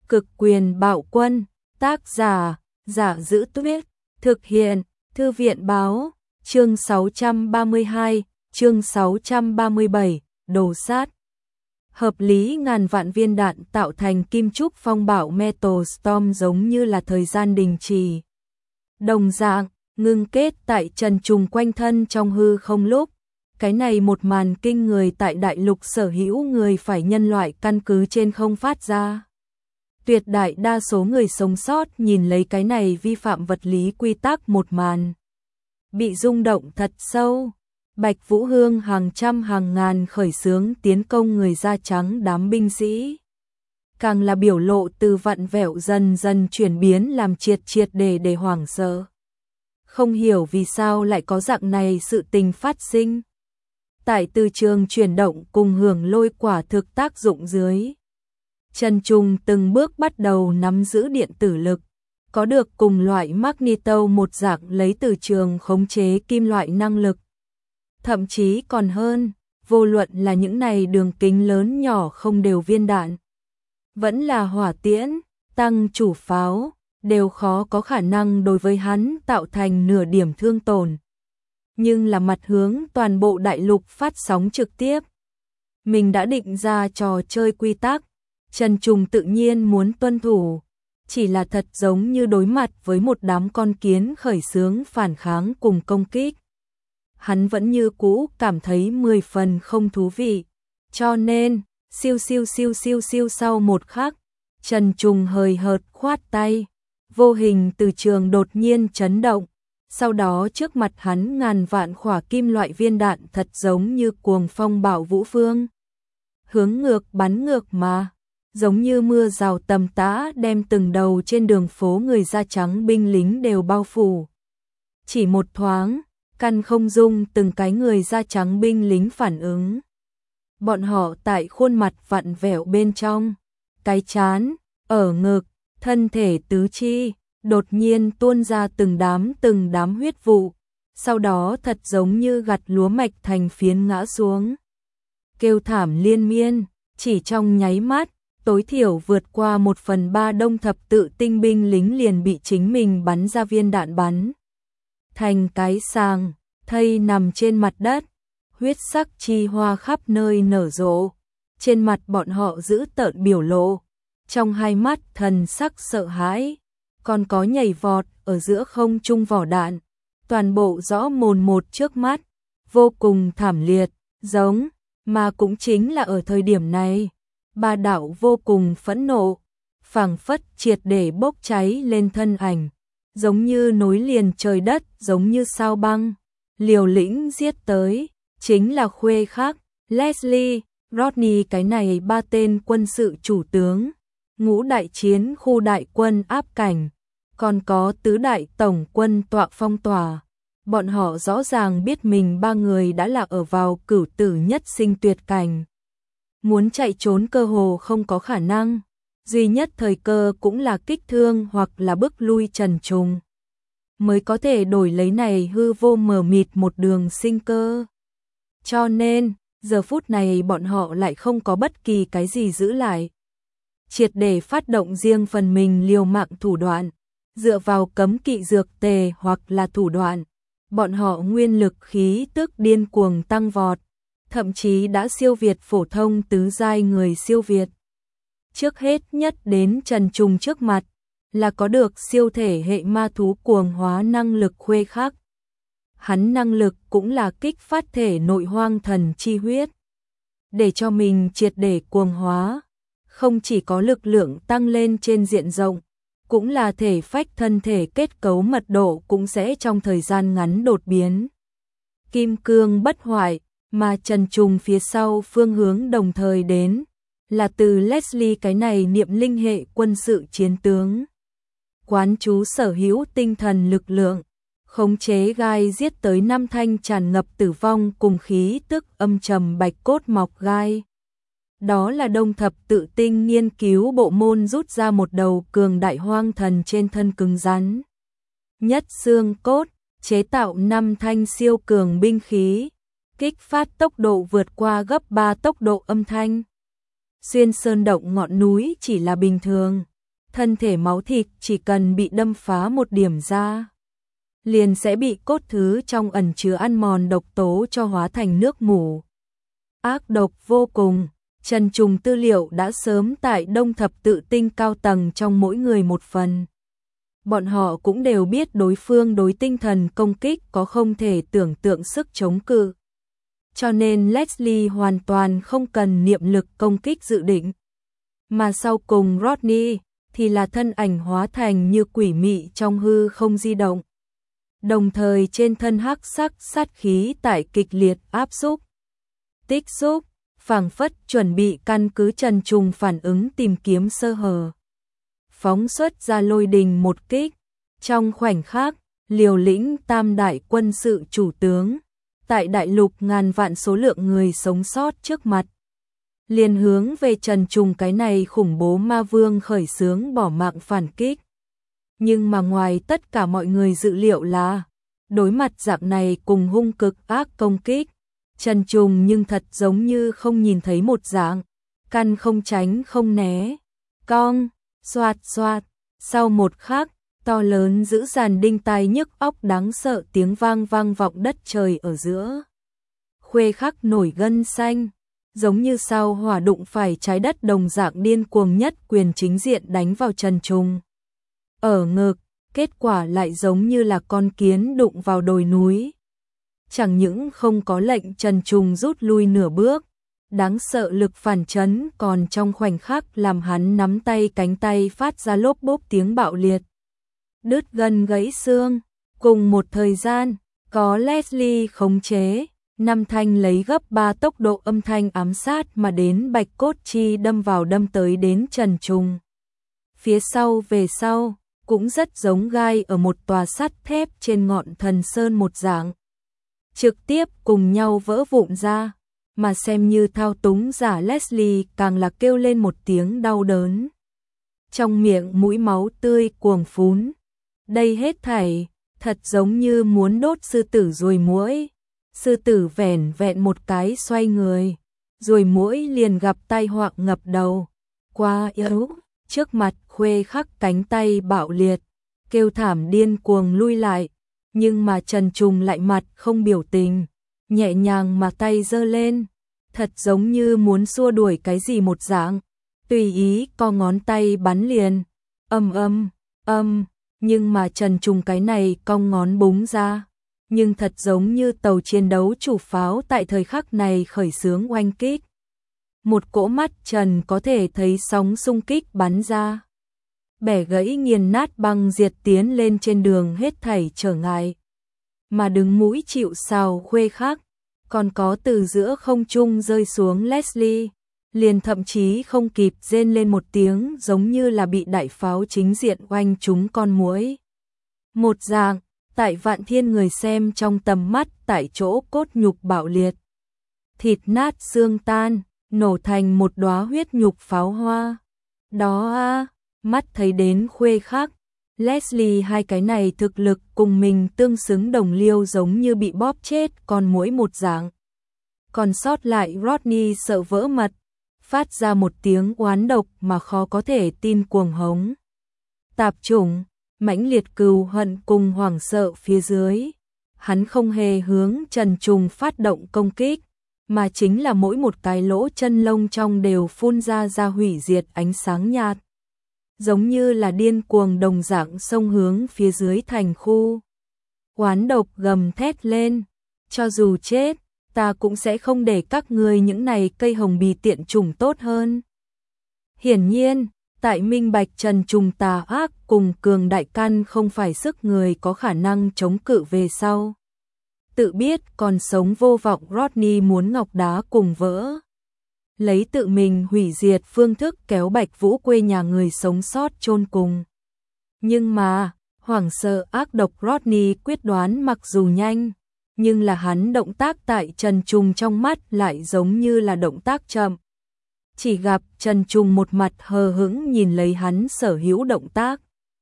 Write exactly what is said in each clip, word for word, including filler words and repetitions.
Cực quyền bạo quân, tác giả, Giả Giữ Tuyết, thực hiện, Thư viện báo, chương sáu trăm ba mươi hai, chương sáu trăm ba mươi bảy, đồ sát. Hợp lý ngàn vạn viên đạn tạo thành kim trúc phong bạo Metal Storm giống như là thời gian đình trì. Đồng dạng, ngưng kết tại trần trùng quanh thân trong hư không lúc. Cái này một màn kinh người tại đại lục sở hữu người phải nhân loại căn cứ trên không phát ra. Tuyệt đại đa số người sống sót nhìn lấy cái này vi phạm vật lý quy tắc một màn. Bị rung động thật sâu. Bạch Vũ Hương hàng trăm hàng ngàn khởi xướng tiến công người da trắng đám binh sĩ. Càng là biểu lộ từ vặn vẹo dần dần chuyển biến làm triệt triệt để để hoảng sợ. Không hiểu vì sao lại có dạng này sự tình phát sinh. Tại từ trường chuyển động cùng hưởng lôi quả thực tác dụng dưới. Trần Trùng từng bước bắt đầu nắm giữ điện tử lực, có được cùng loại Magneto một dạng lấy từ trường khống chế kim loại năng lực. Thậm chí còn hơn, vô luận là những này đường kính lớn nhỏ không đều viên đạn. Vẫn là hỏa tiễn, tăng chủ pháo, đều khó có khả năng đối với hắn tạo thành nửa điểm thương tổn. Nhưng là mặt hướng toàn bộ đại lục phát sóng trực tiếp. Mình đã định ra trò chơi quy tắc, Trần Trùng tự nhiên muốn tuân thủ, chỉ là thật giống như đối mặt với một đám con kiến khởi xướng phản kháng cùng công kích. Hắn vẫn như cũ cảm thấy mười phần không thú vị, cho nên, siêu siêu siêu siêu siêu sau một khắc, Trần Trùng hời hợt khoát tay, vô hình từ trường đột nhiên chấn động, sau đó trước mặt hắn ngàn vạn khỏa kim loại viên đạn thật giống như cuồng phong bạo vũ phương. Hướng ngược bắn ngược mà. Giống như mưa rào tầm tã đem từng đầu trên đường phố người da trắng binh lính đều bao phủ. Chỉ một thoáng, căn không dung từng cái người da trắng binh lính phản ứng. Bọn họ tại khuôn mặt vặn vẹo bên trong, cái chán, ở ngực, thân thể tứ chi, đột nhiên tuôn ra từng đám từng đám huyết vụ, sau đó thật giống như gặt lúa mạch thành phiến ngã xuống. Kêu thảm liên miên, chỉ trong nháy mắt. Tối thiểu vượt qua một phần ba đông thập tự tinh binh lính liền bị chính mình bắn ra viên đạn bắn. Thành cái sàng, thây nằm trên mặt đất, huyết sắc chi hoa khắp nơi nở rộ. Trên mặt bọn họ giữ tợn biểu lộ, trong hai mắt thần sắc sợ hãi, còn có nhảy vọt ở giữa không trung vỏ đạn. Toàn bộ rõ mồn một trước mắt, vô cùng thảm liệt, giống, mà cũng chính là ở thời điểm này. Ba đạo vô cùng phẫn nộ, phảng phất triệt để bốc cháy lên thân ảnh, giống như nối liền trời đất, giống như sao băng, liều lĩnh giết tới, chính là khuê khác, Leslie, Rodney cái này ba tên quân sự chủ tướng, ngũ đại chiến khu đại quân áp cảnh, còn có tứ đại tổng quân tọa phong tỏa. Bọn họ rõ ràng biết mình ba người đã là ở vào cửu tử nhất sinh tuyệt cảnh. Muốn chạy trốn cơ hồ không có khả năng, duy nhất thời cơ cũng là kích thương hoặc là bức lui Trần Trùng. Mới có thể đổi lấy này hư vô mờ mịt một đường sinh cơ. Cho nên, giờ phút này bọn họ lại không có bất kỳ cái gì giữ lại. Triệt để phát động riêng phần mình liều mạng thủ đoạn, dựa vào cấm kỵ dược tề hoặc là thủ đoạn. Bọn họ nguyên lực khí tức điên cuồng tăng vọt. Thậm chí đã siêu việt phổ thông tứ giai người siêu việt. Trước hết nhất đến Trần Trùng trước mặt, là có được siêu thể hệ ma thú cuồng hóa năng lực khuê khắc. Hắn năng lực cũng là kích phát thể nội hoang thần chi huyết. Để cho mình triệt để cuồng hóa, không chỉ có lực lượng tăng lên trên diện rộng, cũng là thể phách thân thể kết cấu mật độ cũng sẽ trong thời gian ngắn đột biến. Kim cương bất hoại. Mà Trần Trùng phía sau phương hướng đồng thời đến, là từ Leslie cái này niệm linh hệ quân sự chiến tướng. Quán chú sở hữu tinh thần lực lượng, khống chế gai giết tới năm thanh tràn ngập tử vong cùng khí tức âm trầm bạch cốt mọc gai. Đó là đông thập tự tinh nghiên cứu bộ môn rút ra một đầu cường đại hoang thần trên thân cứng rắn. Nhất xương cốt, chế tạo năm thanh siêu cường binh khí. Kích phát tốc độ vượt qua gấp ba tốc độ âm thanh. Xuyên sơn động ngọn núi chỉ là bình thường, thân thể máu thịt chỉ cần bị đâm phá một điểm ra, liền sẽ bị cốt thứ trong ẩn chứa ăn mòn độc tố cho hóa thành nước mủ. Ác độc vô cùng, Trần Trùng tư liệu đã sớm tại Đông Thập Tự Tinh cao tầng trong mỗi người một phần. Bọn họ cũng đều biết đối phương đối tinh thần công kích có không thể tưởng tượng sức chống cự. Cho nên Leslie hoàn toàn không cần niệm lực công kích dự định. Mà sau cùng Rodney thì là thân ảnh hóa thành như quỷ mị trong hư không di động. Đồng thời trên thân hắc sắc sát khí tại kịch liệt áp xúc, tích xúc, phảng phất chuẩn bị căn cứ Trần Trùng phản ứng tìm kiếm sơ hở. Phóng xuất ra lôi đình một kích, trong khoảnh khắc, liều lĩnh tam đại quân sự chủ tướng, tại đại lục ngàn vạn số lượng người sống sót trước mặt, liền hướng về Trần Trùng cái này khủng bố ma vương khởi xướng bỏ mạng phản kích. Nhưng mà ngoài tất cả mọi người dự liệu là, đối mặt dạng này cùng hung cực ác công kích, Trần Trùng nhưng thật giống như không nhìn thấy một dạng, căn không tránh không né, cong, xoạt xoạt, sau một khắc, to lớn dữ dằn đinh tai nhức óc đáng sợ tiếng vang vang vọng đất trời ở giữa. Khuê khắc nổi gân xanh, giống như sao hỏa đụng phải trái đất đồng dạng điên cuồng nhất quyền chính diện đánh vào Trần Trùng. Ở ngực, kết quả lại giống như là con kiến đụng vào đồi núi. Chẳng những không có lệnh Trần Trùng rút lui nửa bước, đáng sợ lực phản chấn còn trong khoảnh khắc làm hắn nắm tay cánh tay phát ra lốp bốp tiếng bạo liệt. Đứt gân gãy xương, cùng một thời gian, có Leslie khống chế, năm thanh lấy gấp ba tốc độ âm thanh ám sát mà đến bạch cốt chi đâm vào đâm tới đến Trần Trùng. Phía sau về sau, cũng rất giống gai ở một tòa sắt thép trên ngọn thần sơn một dạng. Trực tiếp cùng nhau vỡ vụn ra, mà xem như thao túng giả Leslie càng là kêu lên một tiếng đau đớn. Trong miệng mũi máu tươi cuồng phún. Đây hết thảy, thật giống như muốn đốt sư tử ruồi muỗi. Sư tử vẻn vẹn một cái xoay người, ruồi muỗi liền gặp tai họa ngập đầu. Quá yếu, trước mặt Khuê khắc cánh tay bạo liệt, kêu thảm điên cuồng lui lại. Nhưng mà Trần Trùng lại mặt không biểu tình, nhẹ nhàng mà tay giơ lên, thật giống như muốn xua đuổi cái gì một dạng, tùy ý co ngón tay bắn liền, âm âm, âm, nhưng mà Trần Trùng cái này cong ngón búng ra, nhưng thật giống như tàu chiến đấu chủ pháo tại thời khắc này khởi xướng oanh kích. Một cỗ mắt Trần có thể thấy sóng xung kích bắn ra, bẻ gãy nghiền nát băng diệt tiến lên trên đường hết thảy trở ngại. Mà đứng mũi chịu sào Khuê khắc, còn có từ giữa không trung rơi xuống Leslie, liền thậm chí không kịp rên lên một tiếng giống như là bị đại pháo chính diện oanh trúng con muỗi. Một dạng, tại vạn thiên người xem trong tầm mắt tại chỗ cốt nhục bạo liệt. Thịt nát xương tan, nổ thành một đóa huyết nhục pháo hoa. Đó a, mắt thấy đến Khuê khắc, Leslie hai cái này thực lực cùng mình tương xứng đồng liêu giống như bị bóp chết con muỗi một dạng. Còn sót lại Rodney sợ vỡ mật, phát ra một tiếng oán độc mà khó có thể tin cuồng hống. Tạp chủng, mãnh liệt cừu hận cùng hoảng sợ phía dưới. Hắn không hề hướng Trần Trùng phát động công kích, mà chính là mỗi một cái lỗ chân lông trong đều phun ra ra hủy diệt ánh sáng nhạt. Giống như là điên cuồng đồng dạng xông hướng phía dưới thành khu. Oán độc gầm thét lên, cho dù chết, ta cũng sẽ không để các ngươi những này cây hồng bì tiện chủng tốt hơn. Hiển nhiên, tại minh bạch Trần Trùng tà ác cùng cường đại căn không phải sức người có khả năng chống cự về sau. Tự biết còn sống vô vọng Rodney muốn ngọc đá cùng vỡ. Lấy tự mình hủy diệt phương thức kéo Bạch Vũ quê nhà người sống sót chôn cùng. Nhưng mà, hoảng sợ ác độc Rodney quyết đoán mặc dù nhanh, nhưng là hắn động tác tại Trần Trùng trong mắt lại giống như là động tác chậm. Chỉ gặp Trần Trùng một mặt hờ hững nhìn lấy hắn sở hữu động tác.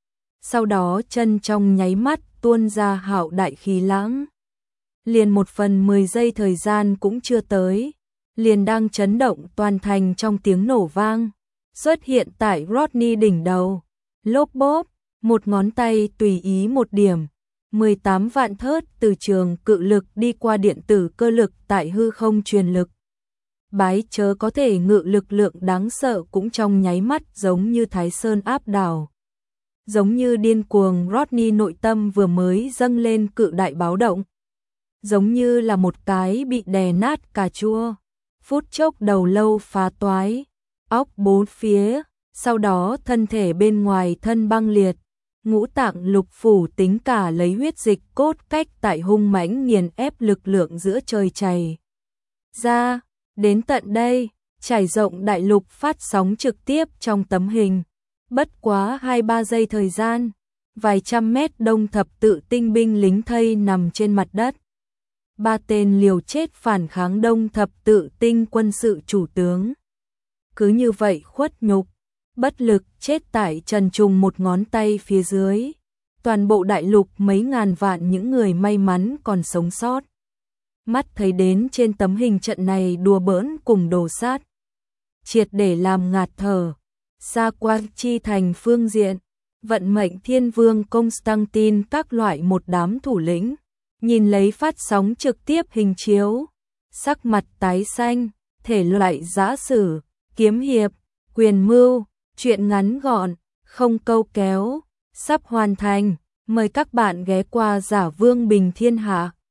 Sau đó chân trong nháy mắt tuôn ra hạo đại khí lãng. Liền một phần mười giây thời gian cũng chưa tới, liền đang chấn động toàn thành trong tiếng nổ vang, xuất hiện tại Rodney đỉnh đầu, Lốp bốp, một ngón tay tùy ý một điểm, mười tám vạn thớt từ trường cự lực đi qua điện tử cơ lực tại hư không truyền lực. Bái chớ có thể ngự lực lượng đáng sợ cũng trong nháy mắt giống như Thái Sơn áp đảo. Giống như điên cuồng Rodney nội tâm vừa mới dâng lên cự đại báo động. Giống như là một cái bị đè nát cà chua. Phút chốc đầu lâu phá toái, óc bốn phía, sau đó thân thể bên ngoài thân băng liệt. Ngũ tạng lục phủ tính cả lấy huyết dịch cốt cách tại hung mãnh nghiền ép lực lượng giữa trời chảy ra. Đến tận đây, trải rộng đại lục phát sóng trực tiếp trong tấm hình. Bất quá hai ba giây thời gian, vài trăm mét đông thập tự tinh binh lính thây nằm trên mặt đất. Ba tên liều chết phản kháng đông thập tự tinh quân sự chủ tướng. Cứ như vậy khuất nhục, bất lực chết tại trần trùng một ngón tay phía dưới. Toàn bộ đại lục mấy ngàn vạn những người may mắn còn sống sót. Mắt thấy đến trên tấm hình trận này đùa bỡn cùng đồ sát. Triệt để làm ngạt thở. Xa Quang Chi thành phương diện, vận mệnh thiên vương Constantine các loại một đám thủ lĩnh. Nhìn lấy phát sóng trực tiếp hình chiếu. Sắc mặt tái xanh, thể loại giã sử, kiếm hiệp, quyền mưu, chuyện ngắn gọn, không câu kéo, sắp hoàn thành. Mời các bạn ghé qua Giả Vương Bình Thiên Hạ.